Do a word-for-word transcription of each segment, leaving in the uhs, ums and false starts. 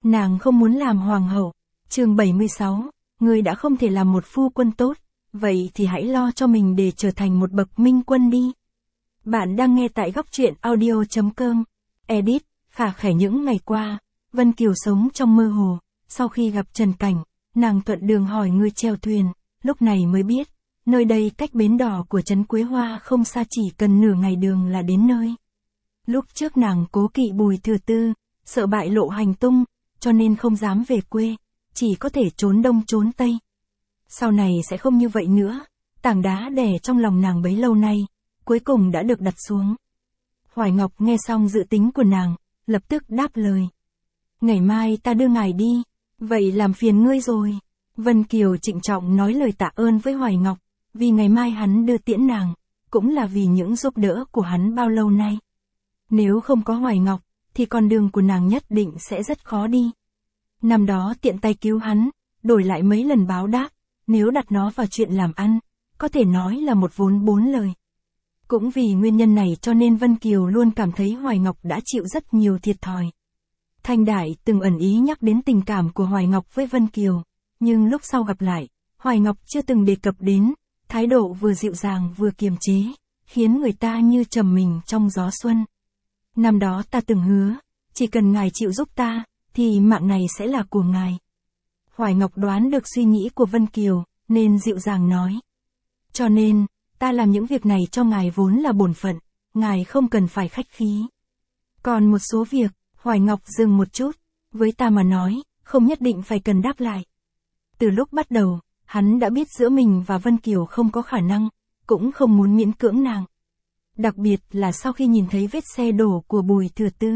Nàng không muốn làm hoàng hậu. Chương bảy mươi sáu, ngươi đã không thể làm một phu quân tốt, vậy thì hãy lo cho mình để trở thành một bậc minh quân đi. Bạn đang nghe tại góc truyện audio chấm com. Edit, khả khẻ những ngày qua, Vân Kiều sống trong mơ hồ, sau khi gặp Trần Cảnh, nàng thuận đường hỏi người chèo thuyền, lúc này mới biết, nơi đây cách bến đỏ của trấn Quế Hoa không xa, chỉ cần nửa ngày đường là đến nơi. Lúc trước nàng cố kỵ Bùi Thừa Tư, sợ bại lộ hành tung, cho nên không dám về quê, chỉ có thể trốn đông trốn tây. Sau này sẽ không như vậy nữa, tảng đá đè trong lòng nàng bấy lâu nay, cuối cùng đã được đặt xuống. Hoài Ngọc nghe xong dự tính của nàng, lập tức đáp lời. Ngày mai ta đưa ngài đi, vậy làm phiền ngươi rồi. Vân Kiều trịnh trọng nói lời tạ ơn với Hoài Ngọc, vì ngày mai hắn đưa tiễn nàng, cũng là vì những giúp đỡ của hắn bao lâu nay. Nếu không có Hoài Ngọc, thì con đường của nàng nhất định sẽ rất khó đi. Năm đó tiện tay cứu hắn, đổi lại mấy lần báo đáp, nếu đặt nó vào chuyện làm ăn, có thể nói là một vốn bốn lời. Cũng vì nguyên nhân này cho nên Vân Kiều luôn cảm thấy Hoài Ngọc đã chịu rất nhiều thiệt thòi. Thanh Đại từng ẩn ý nhắc đến tình cảm của Hoài Ngọc với Vân Kiều, nhưng lúc sau gặp lại, Hoài Ngọc chưa từng đề cập đến, thái độ vừa dịu dàng vừa kiềm chế, khiến người ta như trầm mình trong gió xuân. Năm đó ta từng hứa, chỉ cần ngài chịu giúp ta, thì mạng này sẽ là của ngài. Hoài Ngọc đoán được suy nghĩ của Vân Kiều, nên dịu dàng nói. Cho nên, ta làm những việc này cho ngài vốn là bổn phận, ngài không cần phải khách khí. Còn một số việc, Hoài Ngọc dừng một chút, với ta mà nói, không nhất định phải cần đáp lại. Từ lúc bắt đầu, hắn đã biết giữa mình và Vân Kiều không có khả năng, cũng không muốn miễn cưỡng nàng. Đặc biệt là sau khi nhìn thấy vết xe đổ của Bùi Thừa Tư.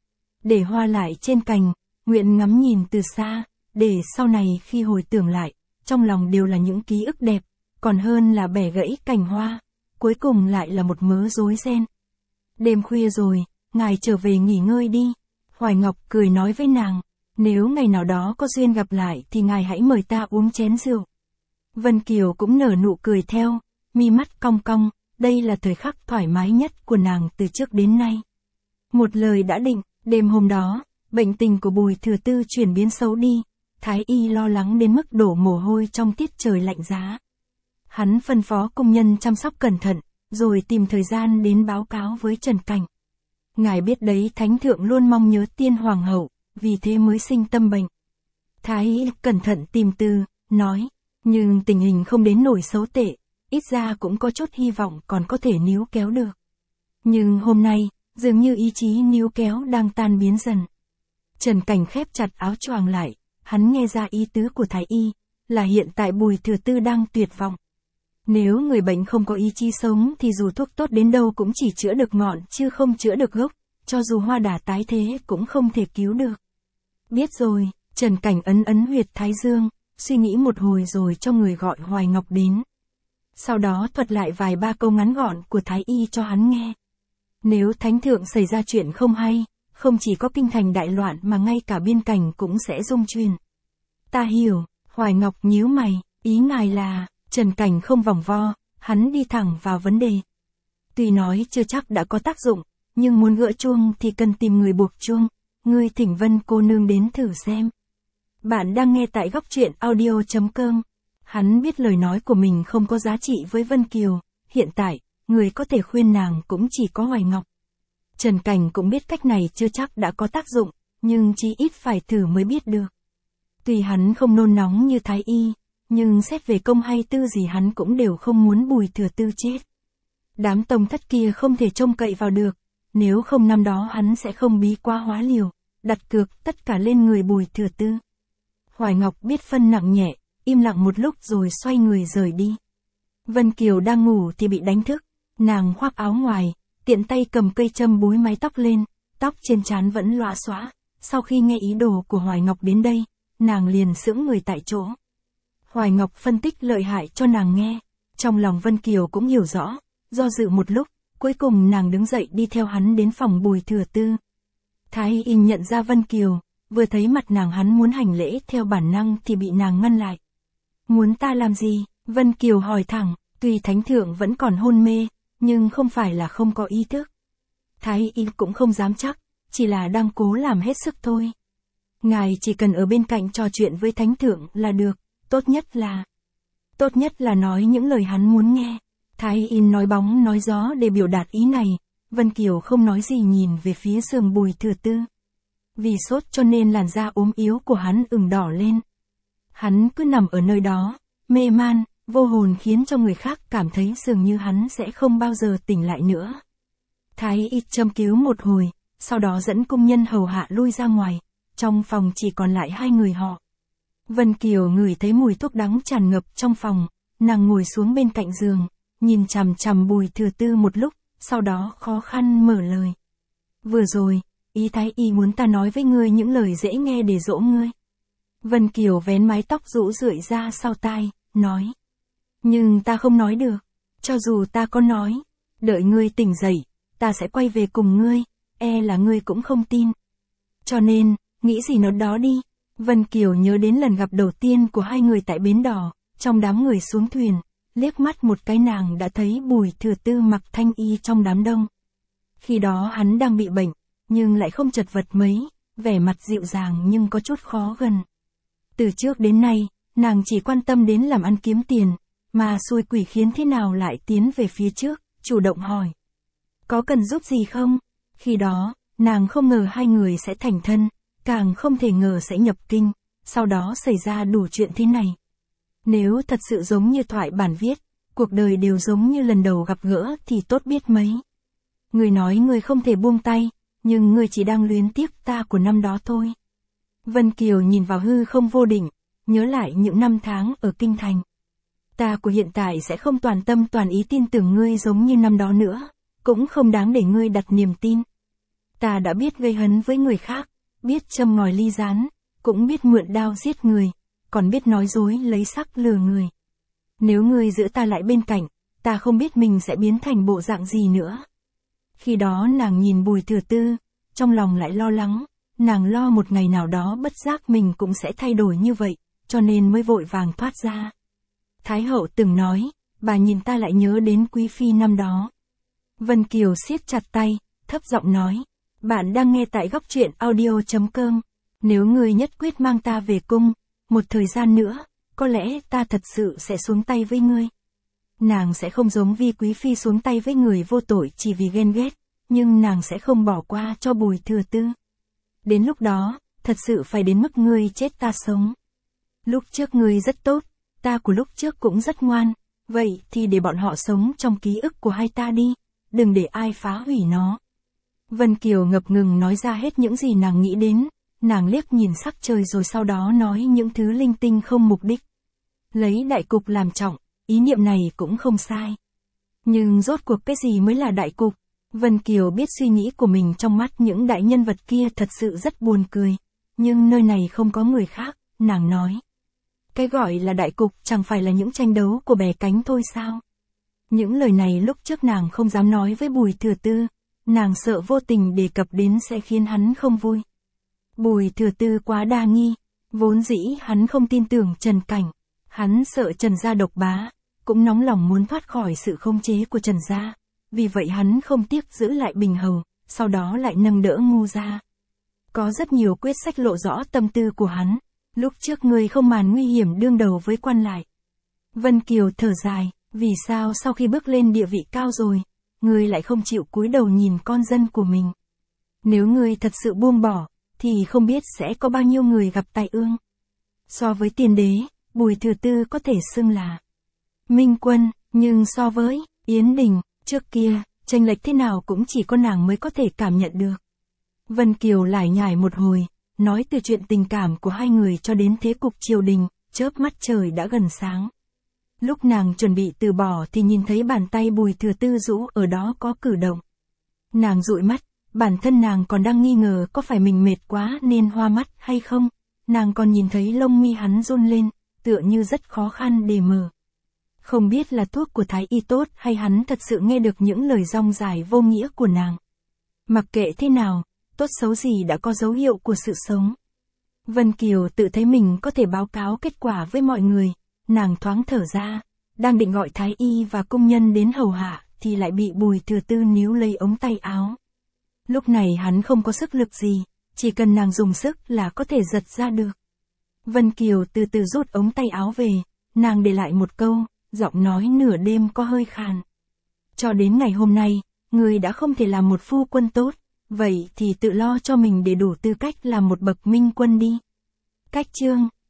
Để hoa lại trên cành, nguyện ngắm nhìn từ xa, để sau này khi hồi tưởng lại, trong lòng đều là những ký ức đẹp, còn hơn là bẻ gãy cành hoa, cuối cùng lại là một mớ rối ren. Đêm khuya rồi, ngài trở về nghỉ ngơi đi. Hoài Ngọc cười nói với nàng, nếu ngày nào đó có duyên gặp lại thì ngài hãy mời ta uống chén rượu. Vân Kiều cũng nở nụ cười theo, mi mắt cong cong, đây là thời khắc thoải mái nhất của nàng từ trước đến nay. Một lời đã định, đêm hôm đó, bệnh tình của Bùi Thừa Tư chuyển biến xấu đi, Thái Y lo lắng đến mức đổ mồ hôi trong tiết trời lạnh giá. Hắn phân phó công nhân chăm sóc cẩn thận, rồi tìm thời gian đến báo cáo với Trần Cảnh. Ngài biết đấy, Thánh Thượng luôn mong nhớ tiên hoàng hậu, vì thế mới sinh tâm bệnh. Thái Y cẩn thận tìm từ, nói, nhưng tình hình không đến nỗi xấu tệ, ít ra cũng có chút hy vọng còn có thể níu kéo được. Nhưng hôm nay, dường như ý chí níu kéo đang tan biến dần. Trần Cảnh khép chặt áo choàng lại, hắn nghe ra ý tứ của Thái Y, là hiện tại Bùi Thừa Tư đang tuyệt vọng. Nếu người bệnh không có ý chí sống thì dù thuốc tốt đến đâu cũng chỉ chữa được ngọn chứ không chữa được gốc, cho dù hoa đà tái thế cũng không thể cứu được. Biết rồi, Trần Cảnh ấn ấn huyệt thái dương, suy nghĩ một hồi rồi cho người gọi Hoài Ngọc đến. Sau đó thuật lại vài ba câu ngắn gọn của Thái Y cho hắn nghe. Nếu Thánh Thượng xảy ra chuyện không hay, không chỉ có kinh thành đại loạn mà ngay cả biên cảnh cũng sẽ rung chuyển. Ta hiểu, Hoài Ngọc nhíu mày, ý ngài là... Trần Cảnh không vòng vo, hắn đi thẳng vào vấn đề. Tuy nói chưa chắc đã có tác dụng, nhưng muốn gỡ chuông thì cần tìm người buộc chuông, ngươi thỉnh Vân cô nương đến thử xem. Bạn đang nghe tại góc truyện audio chấm com. Hắn biết lời nói của mình không có giá trị với Vân Kiều, hiện tại, người có thể khuyên nàng cũng chỉ có Hoài Ngọc. Trần Cảnh cũng biết cách này chưa chắc đã có tác dụng, nhưng chí ít phải thử mới biết được. Tuy hắn không nôn nóng như Thái Y, nhưng xét về công hay tư gì hắn cũng đều không muốn Bùi Thừa Tư chết. Đám tông thất kia không thể trông cậy vào được, nếu không năm đó hắn sẽ không bí quá hóa liều, đặt cược tất cả lên người Bùi Thừa Tư. Hoài Ngọc biết phân nặng nhẹ, im lặng một lúc rồi xoay người rời đi. Vân Kiều đang ngủ thì bị đánh thức, nàng khoác áo ngoài, tiện tay cầm cây châm búi mái tóc lên, tóc trên trán vẫn lóa xóa. Sau khi nghe ý đồ của Hoài Ngọc đến đây, nàng liền sững người tại chỗ. Hoài Ngọc phân tích lợi hại cho nàng nghe, trong lòng Vân Kiều cũng hiểu rõ, do dự một lúc, cuối cùng nàng đứng dậy đi theo hắn đến phòng Bùi Thừa Tư. Thái Y nhận ra Vân Kiều, vừa thấy mặt nàng hắn muốn hành lễ theo bản năng thì bị nàng ngăn lại. Muốn ta làm gì? Vân Kiều hỏi thẳng, tuy Thánh Thượng vẫn còn hôn mê, nhưng không phải là không có ý thức. Thái Y cũng không dám chắc, chỉ là đang cố làm hết sức thôi. Ngài chỉ cần ở bên cạnh trò chuyện với thánh thượng là được, tốt nhất là... Tốt nhất là nói những lời hắn muốn nghe. Thái Y nói bóng nói gió để biểu đạt ý này, Vân Kiều không nói gì nhìn về phía giường Bùi Thừa Tư. Vì sốt cho nên làn da ốm yếu của hắn ửng đỏ lên. Hắn cứ nằm ở nơi đó, mê man, vô hồn khiến cho người khác cảm thấy dường như hắn sẽ không bao giờ tỉnh lại nữa. Thái Y châm cứu một hồi, sau đó dẫn cung nhân hầu hạ lui ra ngoài, trong phòng chỉ còn lại hai người họ. Vân Kiều ngửi thấy mùi thuốc đắng tràn ngập trong phòng, nàng ngồi xuống bên cạnh giường, nhìn chằm chằm Bùi Thừa Tư một lúc, sau đó khó khăn mở lời. Vừa rồi, ý Thái Y muốn ta nói với ngươi những lời dễ nghe để dỗ ngươi. Vân Kiều vén mái tóc rũ rượi ra sau tai, nói. Nhưng ta không nói được, cho dù ta có nói, đợi ngươi tỉnh dậy, ta sẽ quay về cùng ngươi, e là ngươi cũng không tin. Cho nên, nghĩ gì nói đó đi. Vân Kiều nhớ đến lần gặp đầu tiên của hai người tại bến đò, trong đám người xuống thuyền, liếc mắt một cái nàng đã thấy Bùi Thừa Tư mặc thanh y trong đám đông. Khi đó hắn đang bị bệnh, nhưng lại không chật vật mấy, vẻ mặt dịu dàng nhưng có chút khó gần. Từ trước đến nay, nàng chỉ quan tâm đến làm ăn kiếm tiền, mà xui quỷ khiến thế nào lại tiến về phía trước, chủ động hỏi. Có cần giúp gì không? Khi đó, nàng không ngờ hai người sẽ thành thân, càng không thể ngờ sẽ nhập kinh, sau đó xảy ra đủ chuyện thế này. Nếu thật sự giống như thoại bản viết, cuộc đời đều giống như lần đầu gặp gỡ thì tốt biết mấy. Người nói người không thể buông tay, nhưng người chỉ đang luyến tiếc ta của năm đó thôi. Vân Kiều nhìn vào hư không vô định, nhớ lại những năm tháng ở kinh thành. Ta của hiện tại sẽ không toàn tâm toàn ý tin tưởng ngươi giống như năm đó nữa, cũng không đáng để ngươi đặt niềm tin. Ta đã biết gây hấn với người khác, biết châm ngòi ly gián, cũng biết mượn đao giết người, còn biết nói dối lấy sắc lừa người. Nếu ngươi giữ ta lại bên cạnh, ta không biết mình sẽ biến thành bộ dạng gì nữa. Khi đó nàng nhìn Bùi Thừa Tư, trong lòng lại lo lắng, nàng lo một ngày nào đó bất giác mình cũng sẽ thay đổi như vậy, cho nên mới vội vàng thoát ra. Thái hậu từng nói, bà nhìn ta lại nhớ đến quý phi năm đó. Vân Kiều siết chặt tay, thấp giọng nói, bạn đang nghe tại góc truyện audio chấm com, nếu ngươi nhất quyết mang ta về cung, một thời gian nữa, có lẽ ta thật sự sẽ xuống tay với ngươi. Nàng sẽ không giống Vi quý phi xuống tay với người vô tội chỉ vì ghen ghét, nhưng nàng sẽ không bỏ qua cho Bùi Thừa Tư. Đến lúc đó, thật sự phải đến mức ngươi chết ta sống. Lúc trước ngươi rất tốt, ta của lúc trước cũng rất ngoan, vậy thì để bọn họ sống trong ký ức của hai ta đi, đừng để ai phá hủy nó. Vân Kiều ngập ngừng nói ra hết những gì nàng nghĩ đến, nàng liếc nhìn sắc trời rồi sau đó nói những thứ linh tinh không mục đích. Lấy đại cục làm trọng, ý niệm này cũng không sai. Nhưng rốt cuộc cái gì mới là đại cục? Vân Kiều biết suy nghĩ của mình trong mắt những đại nhân vật kia thật sự rất buồn cười, nhưng nơi này không có người khác, nàng nói. Cái gọi là đại cục chẳng phải là những tranh đấu của bè cánh thôi sao? Những lời này lúc trước nàng không dám nói với Bùi Thừa Tư, nàng sợ vô tình đề cập đến sẽ khiến hắn không vui. Bùi Thừa Tư quá đa nghi, vốn dĩ hắn không tin tưởng Trần Cảnh, hắn sợ Trần gia độc bá, cũng nóng lòng muốn thoát khỏi sự khống chế của Trần gia, vì vậy hắn không tiếc giữ lại Bình Hầu, sau đó lại nâng đỡ Ngu gia. Có rất nhiều quyết sách lộ rõ tâm tư của hắn, lúc trước ngươi không màn nguy hiểm đương đầu với quan lại. Vân Kiều thở dài, vì sao sau khi bước lên địa vị cao rồi, ngươi lại không chịu cúi đầu nhìn con dân của mình? Nếu ngươi thật sự buông bỏ, thì không biết sẽ có bao nhiêu người gặp tai ương. So với tiên đế, Bùi Thừa Tư có thể xưng là minh quân, nhưng so với Yến Đình, trước kia, chênh lệch thế nào cũng chỉ có nàng mới có thể cảm nhận được. Vân Kiều lải nhải một hồi, nói từ chuyện tình cảm của hai người cho đến thế cục triều đình, chớp mắt trời đã gần sáng. Lúc nàng chuẩn bị từ bỏ thì nhìn thấy bàn tay Bùi Thừa Tư rũ ở đó có cử động. Nàng dụi mắt, bản thân nàng còn đang nghi ngờ có phải mình mệt quá nên hoa mắt hay không, nàng còn nhìn thấy lông mi hắn run lên, tựa như rất khó khăn để mở. Không biết là thuốc của Thái Y tốt hay hắn thật sự nghe được những lời rong dài vô nghĩa của nàng. Mặc kệ thế nào, tốt xấu gì đã có dấu hiệu của sự sống. Vân Kiều tự thấy mình có thể báo cáo kết quả với mọi người, nàng thoáng thở ra, đang định gọi Thái Y và công nhân đến hầu hạ, thì lại bị Bùi Thừa Tư níu lấy ống tay áo. Lúc này hắn không có sức lực gì, chỉ cần nàng dùng sức là có thể giật ra được. Vân Kiều từ từ rút ống tay áo về, nàng để lại một câu, giọng nói nửa đêm có hơi khàn. Cho đến ngày hôm nay, ngươi đã không thể làm một phu quân tốt, vậy thì tự lo cho mình để đủ tư cách làm một bậc minh quân đi. Cách chương